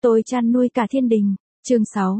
Tôi chăn nuôi cả thiên đình. Chương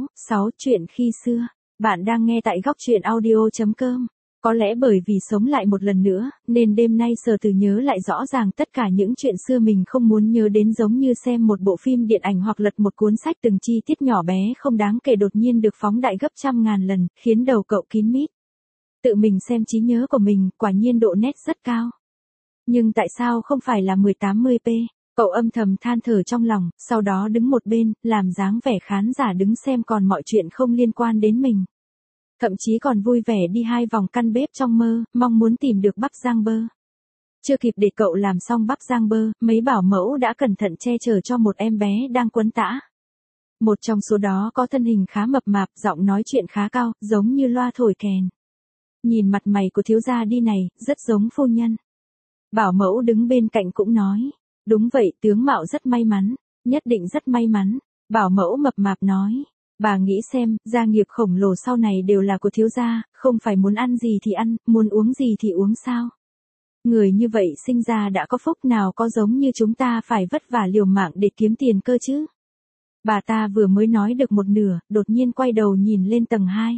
6 chuyện khi xưa. Bạn đang nghe tại góc chuyện audio.com. Có lẽ bởi vì sống lại một lần nữa, nên đêm nay Sở Từ nhớ lại rõ ràng tất cả những chuyện xưa mình không muốn nhớ đến, giống như xem một bộ phim điện ảnh hoặc lật một cuốn sách, từng chi tiết nhỏ bé không đáng kể đột nhiên được phóng đại gấp trăm ngàn lần, khiến đầu cậu kín mít. Tự mình xem trí nhớ của mình, quả nhiên độ nét rất cao. Nhưng tại sao không phải là 1080p? Cậu âm thầm than thở trong lòng, sau đó đứng một bên, làm dáng vẻ khán giả đứng xem còn mọi chuyện không liên quan đến mình. Thậm chí còn vui vẻ đi 2 vòng căn bếp trong mơ, mong muốn tìm được bắp rang bơ. Chưa kịp để cậu làm xong bắp rang bơ, mấy bảo mẫu đã cẩn thận che chở cho một em bé đang quấn tã. Một trong số đó có thân hình khá mập mạp, giọng nói chuyện khá cao, giống như loa thổi kèn. Nhìn mặt mày của thiếu gia đi này, rất giống phu nhân. Bảo mẫu đứng bên cạnh cũng nói. Đúng vậy, tướng mạo rất may mắn, nhất định rất may mắn. Bảo mẫu mập mạp nói. Bà nghĩ xem, gia nghiệp khổng lồ sau này đều là của thiếu gia, không phải muốn ăn gì thì ăn, muốn uống gì thì uống sao. Người như vậy sinh ra đã có phúc, nào có giống như chúng ta phải vất vả liều mạng để kiếm tiền cơ chứ. Bà ta vừa mới nói được một nửa, đột nhiên quay đầu nhìn lên tầng 2.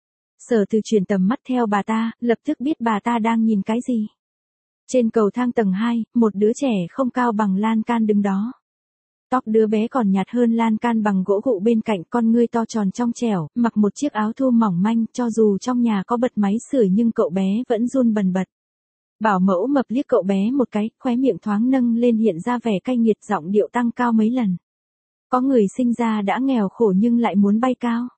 Sở Từ chuyển tầm mắt theo bà ta, lập tức biết bà ta đang nhìn cái gì. Trên cầu thang tầng 2, một đứa trẻ không cao bằng lan can đứng đó. Tóc đứa bé còn nhạt hơn lan can bằng gỗ gụ bên cạnh, con ngươi to tròn trong trẻo, mặc một chiếc áo thun mỏng manh, cho dù trong nhà có bật máy sưởi nhưng cậu bé vẫn run bần bật. Bảo mẫu mập liếc cậu bé một cái, khóe miệng thoáng nâng lên hiện ra vẻ cay nghiệt, giọng điệu tăng cao mấy lần. Có người sinh ra đã nghèo khổ nhưng lại muốn bay cao.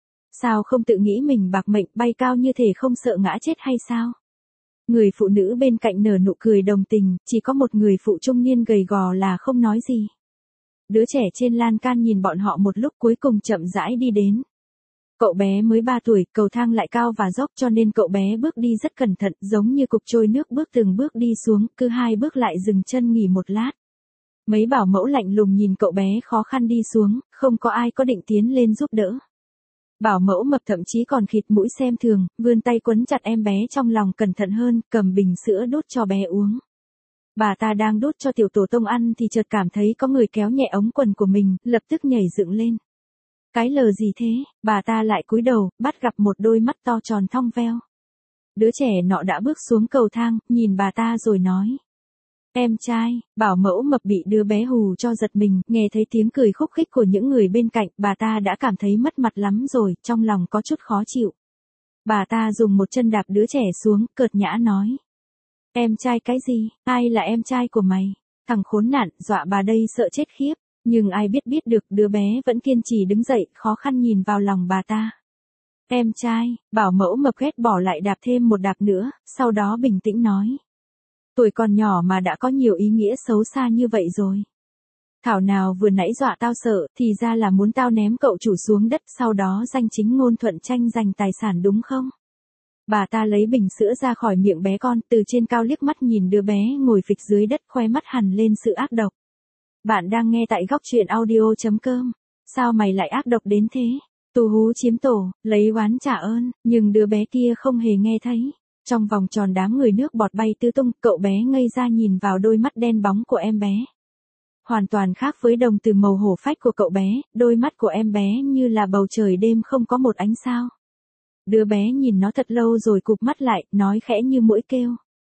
Sao không tự nghĩ mình bạc mệnh, bay cao như thể không sợ ngã chết hay sao? Người phụ nữ bên cạnh nở nụ cười đồng tình, chỉ có một người phụ trung niên gầy gò là không nói gì. Đứa trẻ trên lan can nhìn bọn họ một lúc, cuối cùng chậm rãi đi đến. Cậu bé mới 3 tuổi, cầu thang lại cao và dốc cho nên cậu bé bước đi rất cẩn thận, giống như cục trôi nước, bước từng bước đi xuống, cứ 2 bước lại dừng chân nghỉ một lát. Mấy bảo mẫu lạnh lùng nhìn cậu bé khó khăn đi xuống, không có ai có định tiến lên giúp đỡ. Bảo mẫu mập thậm chí còn khịt mũi xem thường, vươn tay quấn chặt em bé trong lòng cẩn thận hơn, cầm bình sữa đút cho bé uống. Bà ta đang đút cho tiểu tổ tông ăn thì chợt cảm thấy có người kéo nhẹ ống quần của mình, lập tức nhảy dựng lên. Cái lờ gì thế? Bà ta lại cúi đầu, bắt gặp một đôi mắt to tròn thong veo. Đứa trẻ nọ đã bước xuống cầu thang, nhìn bà ta rồi nói. Em trai. Bảo mẫu mập bị đứa bé hù cho giật mình, nghe thấy tiếng cười khúc khích của những người bên cạnh, bà ta đã cảm thấy mất mặt lắm rồi, trong lòng có chút khó chịu. Bà ta dùng một chân đạp đứa trẻ xuống, cợt nhã nói. Em trai cái gì? Ai là em trai của mày? Thằng khốn nạn, dọa bà đây sợ chết khiếp. Nhưng ai biết được, đứa bé vẫn kiên trì đứng dậy, khó khăn nhìn vào lòng bà ta. Em trai. Bảo mẫu mập ghét bỏ lại đạp thêm một đạp nữa, sau đó bình tĩnh nói. Tuổi còn nhỏ mà đã có nhiều ý nghĩa xấu xa như vậy rồi. Thảo nào vừa nãy dọa tao sợ, thì ra là muốn tao ném cậu chủ xuống đất, sau đó danh chính ngôn thuận tranh giành tài sản đúng không? Bà ta lấy bình sữa ra khỏi miệng bé con, từ trên cao liếc mắt nhìn đứa bé ngồi phịch dưới đất, khoe mắt hằn lên sự ác độc. Bạn đang nghe tại góc chuyện audio.com. Sao mày lại ác độc đến thế? Tù hú chiếm tổ, lấy oán trả ơn, nhưng đứa bé kia không hề nghe thấy. Trong vòng tròn đám người nước bọt bay tứ tung, cậu bé ngây ra nhìn vào đôi mắt đen bóng của em bé. Hoàn toàn khác với đồng từ màu hổ phách của cậu bé, đôi mắt của em bé như là bầu trời đêm không có một ánh sao. Đứa bé nhìn nó thật lâu rồi cụp mắt lại, nói khẽ như muỗi kêu.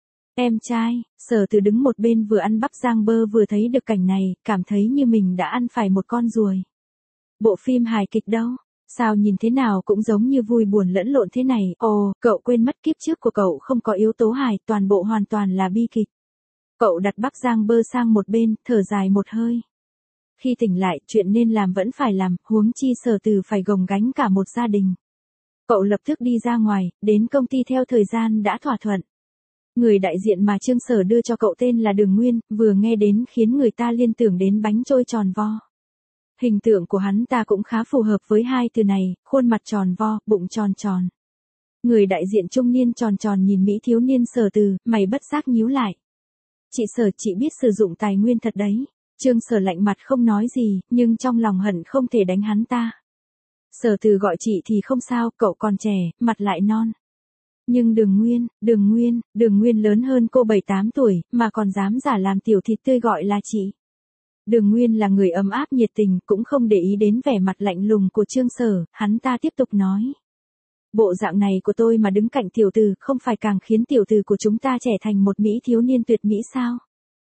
Em trai. Sở Từ đứng một bên vừa ăn bắp rang bơ vừa thấy được cảnh này, cảm thấy như mình đã ăn phải một con ruồi. Bộ phim hài kịch đâu? Sao nhìn thế nào cũng giống như vui buồn lẫn lộn thế này. Ồ, cậu quên mất kiếp trước của cậu không có yếu tố hài, toàn bộ hoàn toàn là bi kịch. Cậu đặt bắp rang bơ sang một bên, thở dài một hơi. Khi tỉnh lại, chuyện nên làm vẫn phải làm, huống chi Sở Từ phải gồng gánh cả một gia đình. Cậu lập tức đi ra ngoài, đến công ty theo thời gian đã thỏa thuận. Người đại diện mà Trương Sở đưa cho cậu tên là Đường Nguyên, vừa nghe đến khiến người ta liên tưởng đến bánh trôi tròn vo. Hình tượng của hắn ta cũng khá phù hợp với hai từ này, khuôn mặt tròn vo, bụng tròn tròn. Người đại diện trung niên tròn tròn nhìn Mỹ thiếu niên Sở Từ, mày bất giác nhíu lại. Chị Sở, chị biết sử dụng tài nguyên thật đấy. Trương Sở lạnh mặt không nói gì, nhưng trong lòng hận không thể đánh hắn ta. Sở Từ gọi chị thì không sao, cậu còn trẻ, mặt lại non. Nhưng Đường Nguyên lớn hơn cô 7-8 tuổi, mà còn dám giả làm tiểu thịt tươi gọi là chị. Đường Nguyên là người ấm áp nhiệt tình, cũng không để ý đến vẻ mặt lạnh lùng của Trương Sở, hắn ta tiếp tục nói. Bộ dạng này của tôi mà đứng cạnh tiểu tử không phải càng khiến tiểu tử của chúng ta trẻ thành một mỹ thiếu niên tuyệt mỹ sao?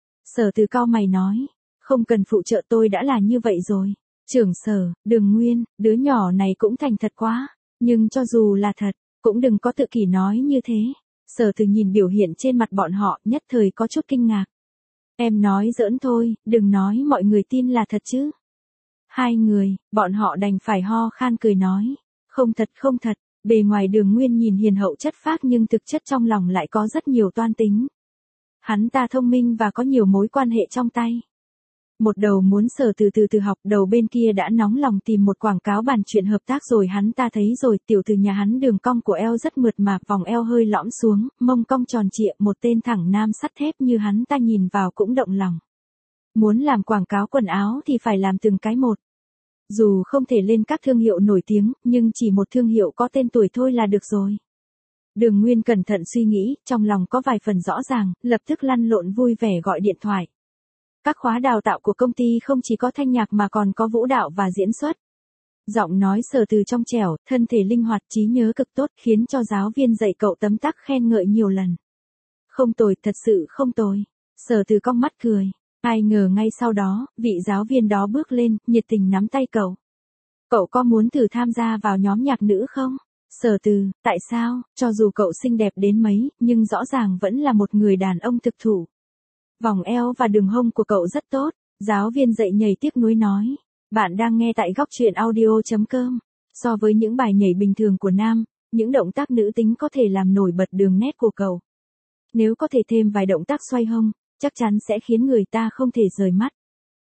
Sở Từ cau mày nói, không cần phụ trợ tôi đã là như vậy rồi. Trưởng Sở, Đường Nguyên, đứa nhỏ này cũng thành thật quá, nhưng cho dù là thật, cũng đừng có tự kỷ nói như thế. Sở Từ nhìn biểu hiện trên mặt bọn họ, nhất thời có chút kinh ngạc. Em nói giỡn thôi, đừng nói mọi người tin là thật chứ. Hai người, bọn họ đành phải ho khan cười nói, không thật không thật. Bề ngoài Đường Nguyên nhìn hiền hậu chất phác nhưng thực chất trong lòng lại có rất nhiều toan tính. Hắn ta thông minh và có nhiều mối quan hệ trong tay. Một đầu muốn Sở từ học, đầu bên kia đã nóng lòng tìm một quảng cáo bàn chuyện hợp tác rồi. Hắn ta thấy rồi, tiểu từ nhà hắn đường cong của eo rất mượt mà, vòng eo hơi lõm xuống, mông cong tròn trịa, một tên thẳng nam sắt thép như hắn ta nhìn vào cũng động lòng. Muốn làm quảng cáo quần áo thì phải làm từng cái một. Dù không thể lên các thương hiệu nổi tiếng, nhưng chỉ một thương hiệu có tên tuổi thôi là được rồi. Đường Nguyên cẩn thận suy nghĩ, trong lòng có vài phần rõ ràng, lập tức lăn lộn vui vẻ gọi điện thoại. Các khóa đào tạo của công ty không chỉ có thanh nhạc mà còn có vũ đạo và diễn xuất. Giọng nói Sở Từ trong trẻo, thân thể linh hoạt, trí nhớ cực tốt, khiến cho giáo viên dạy cậu tấm tắc khen ngợi nhiều lần. Không tồi, thật sự không tồi. Sở Từ cong mắt cười. Ai ngờ ngay sau đó, vị giáo viên đó bước lên, nhiệt tình nắm tay cậu. Cậu có muốn thử tham gia vào nhóm nhạc nữ không? Sở Từ, tại sao, cho dù cậu xinh đẹp đến mấy, nhưng rõ ràng vẫn là một người đàn ông thực thụ. Vòng eo và đường hông của cậu rất tốt, giáo viên dạy nhảy tiếc nuối nói. Bạn đang nghe tại góc truyện audio.com. So với những bài nhảy bình thường của nam, những động tác nữ tính có thể làm nổi bật đường nét của cậu. Nếu có thể thêm vài động tác xoay hông, chắc chắn sẽ khiến người ta không thể rời mắt.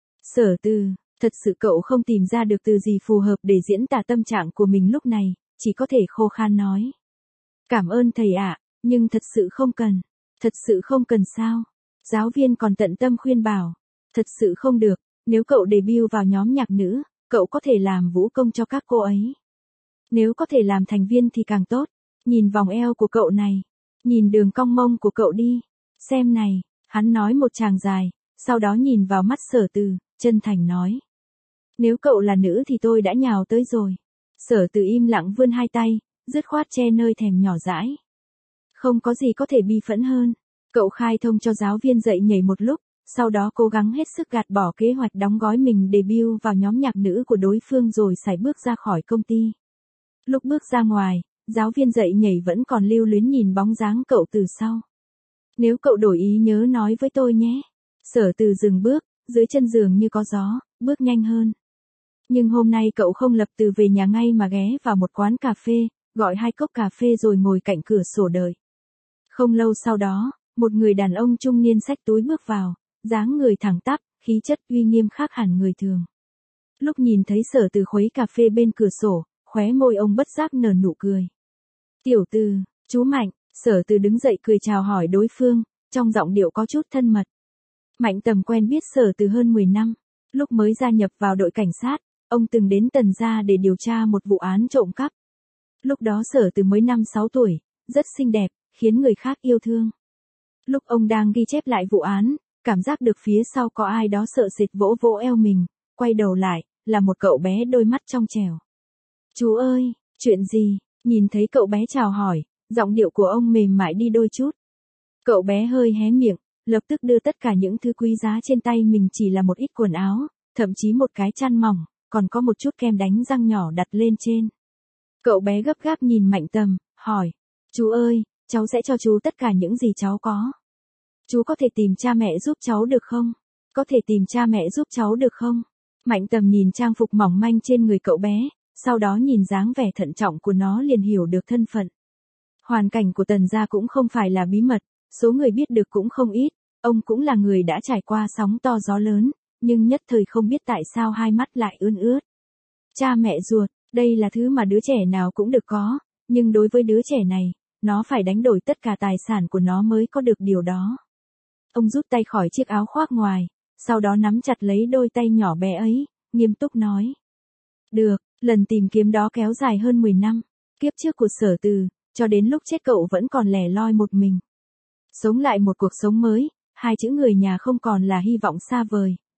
Sở Từ, thật sự cậu không tìm ra được từ gì phù hợp để diễn tả tâm trạng của mình lúc này, chỉ có thể khô khan nói. Cảm ơn thầy ạ, nhưng thật sự không cần. Thật sự không cần sao? Giáo viên còn tận tâm khuyên bảo. Thật sự không được, nếu cậu debut vào nhóm nhạc nữ, cậu có thể làm vũ công cho các cô ấy. Nếu có thể làm thành viên thì càng tốt. Nhìn vòng eo của cậu này, nhìn đường cong mông của cậu đi. Xem này, hắn nói một tràng dài, sau đó nhìn vào mắt Sở Từ, chân thành nói. Nếu cậu là nữ thì tôi đã nhào tới rồi. Sở Từ im lặng vươn hai tay, dứt khoát che nơi thèm nhỏ dãi. Không có gì có thể bi phẫn hơn. Cậu khai thông cho giáo viên dạy nhảy một lúc, sau đó cố gắng hết sức gạt bỏ kế hoạch đóng gói mình debut vào nhóm nhạc nữ của đối phương rồi sải bước ra khỏi công ty. Lúc bước ra ngoài, giáo viên dạy nhảy vẫn còn lưu luyến nhìn bóng dáng cậu từ sau. Nếu cậu đổi ý nhớ nói với tôi nhé. Sở Từ dừng bước, dưới chân giường như có gió, bước nhanh hơn. Nhưng hôm nay cậu không lập từ về nhà ngay mà ghé vào một quán cà phê, gọi 2 cốc cà phê rồi ngồi cạnh cửa sổ đợi. Không lâu sau đó, một người đàn ông trung niên xách túi bước vào, dáng người thẳng tắp, khí chất uy nghiêm khác hẳn người thường. Lúc nhìn thấy Sở Từ khuấy cà phê bên cửa sổ, khóe môi ông bất giác nở nụ cười. Tiểu Từ, chú Mạnh. Sở Từ đứng dậy cười chào hỏi đối phương, trong giọng điệu có chút thân mật. Mạnh Tầm quen biết Sở Từ hơn 10 năm. Lúc mới gia nhập vào đội cảnh sát, ông từng đến Tần gia để điều tra một vụ án trộm cắp. Lúc đó Sở Từ mới 5-6 tuổi, rất xinh đẹp, khiến người khác yêu thương. Lúc ông đang ghi chép lại vụ án, cảm giác được phía sau có ai đó sợ sệt vỗ vỗ eo mình, quay đầu lại, là một cậu bé đôi mắt trong trẻo. Chú ơi, chuyện gì? Nhìn thấy cậu bé chào hỏi, giọng điệu của ông mềm mại đi đôi chút. Cậu bé hơi hé miệng, lập tức đưa tất cả những thứ quý giá trên tay mình chỉ là một ít quần áo, thậm chí một cái chăn mỏng, còn có một chút kem đánh răng nhỏ đặt lên trên. Cậu bé gấp gáp nhìn Mạnh Tầm, hỏi, chú ơi, cháu sẽ cho chú tất cả những gì cháu có. Chú có thể tìm cha mẹ giúp cháu được không? Có thể tìm cha mẹ giúp cháu được không? Mạnh Tầm nhìn trang phục mỏng manh trên người cậu bé, sau đó nhìn dáng vẻ thận trọng của nó liền hiểu được thân phận. Hoàn cảnh của Tần gia cũng không phải là bí mật, số người biết được cũng không ít, ông cũng là người đã trải qua sóng to gió lớn, nhưng nhất thời không biết tại sao hai mắt lại ươn ướt. Cha mẹ ruột, đây là thứ mà đứa trẻ nào cũng được có, nhưng đối với đứa trẻ này, nó phải đánh đổi tất cả tài sản của nó mới có được điều đó. Ông rút tay khỏi chiếc áo khoác ngoài, sau đó nắm chặt lấy đôi tay nhỏ bé ấy, nghiêm túc nói. Được, lần tìm kiếm đó kéo dài hơn 10 năm, kiếp trước của Sở Từ, cho đến lúc chết cậu vẫn còn lẻ loi một mình. Sống lại một cuộc sống mới, hai chữ người nhà không còn là hy vọng xa vời,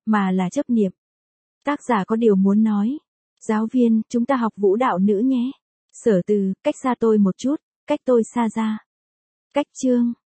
mà là chấp niệm. Tác giả có điều muốn nói. Giáo viên, chúng ta học vũ đạo nữ nhé. Sở Từ, cách xa tôi một chút, cách tôi xa ra. Cách Chương.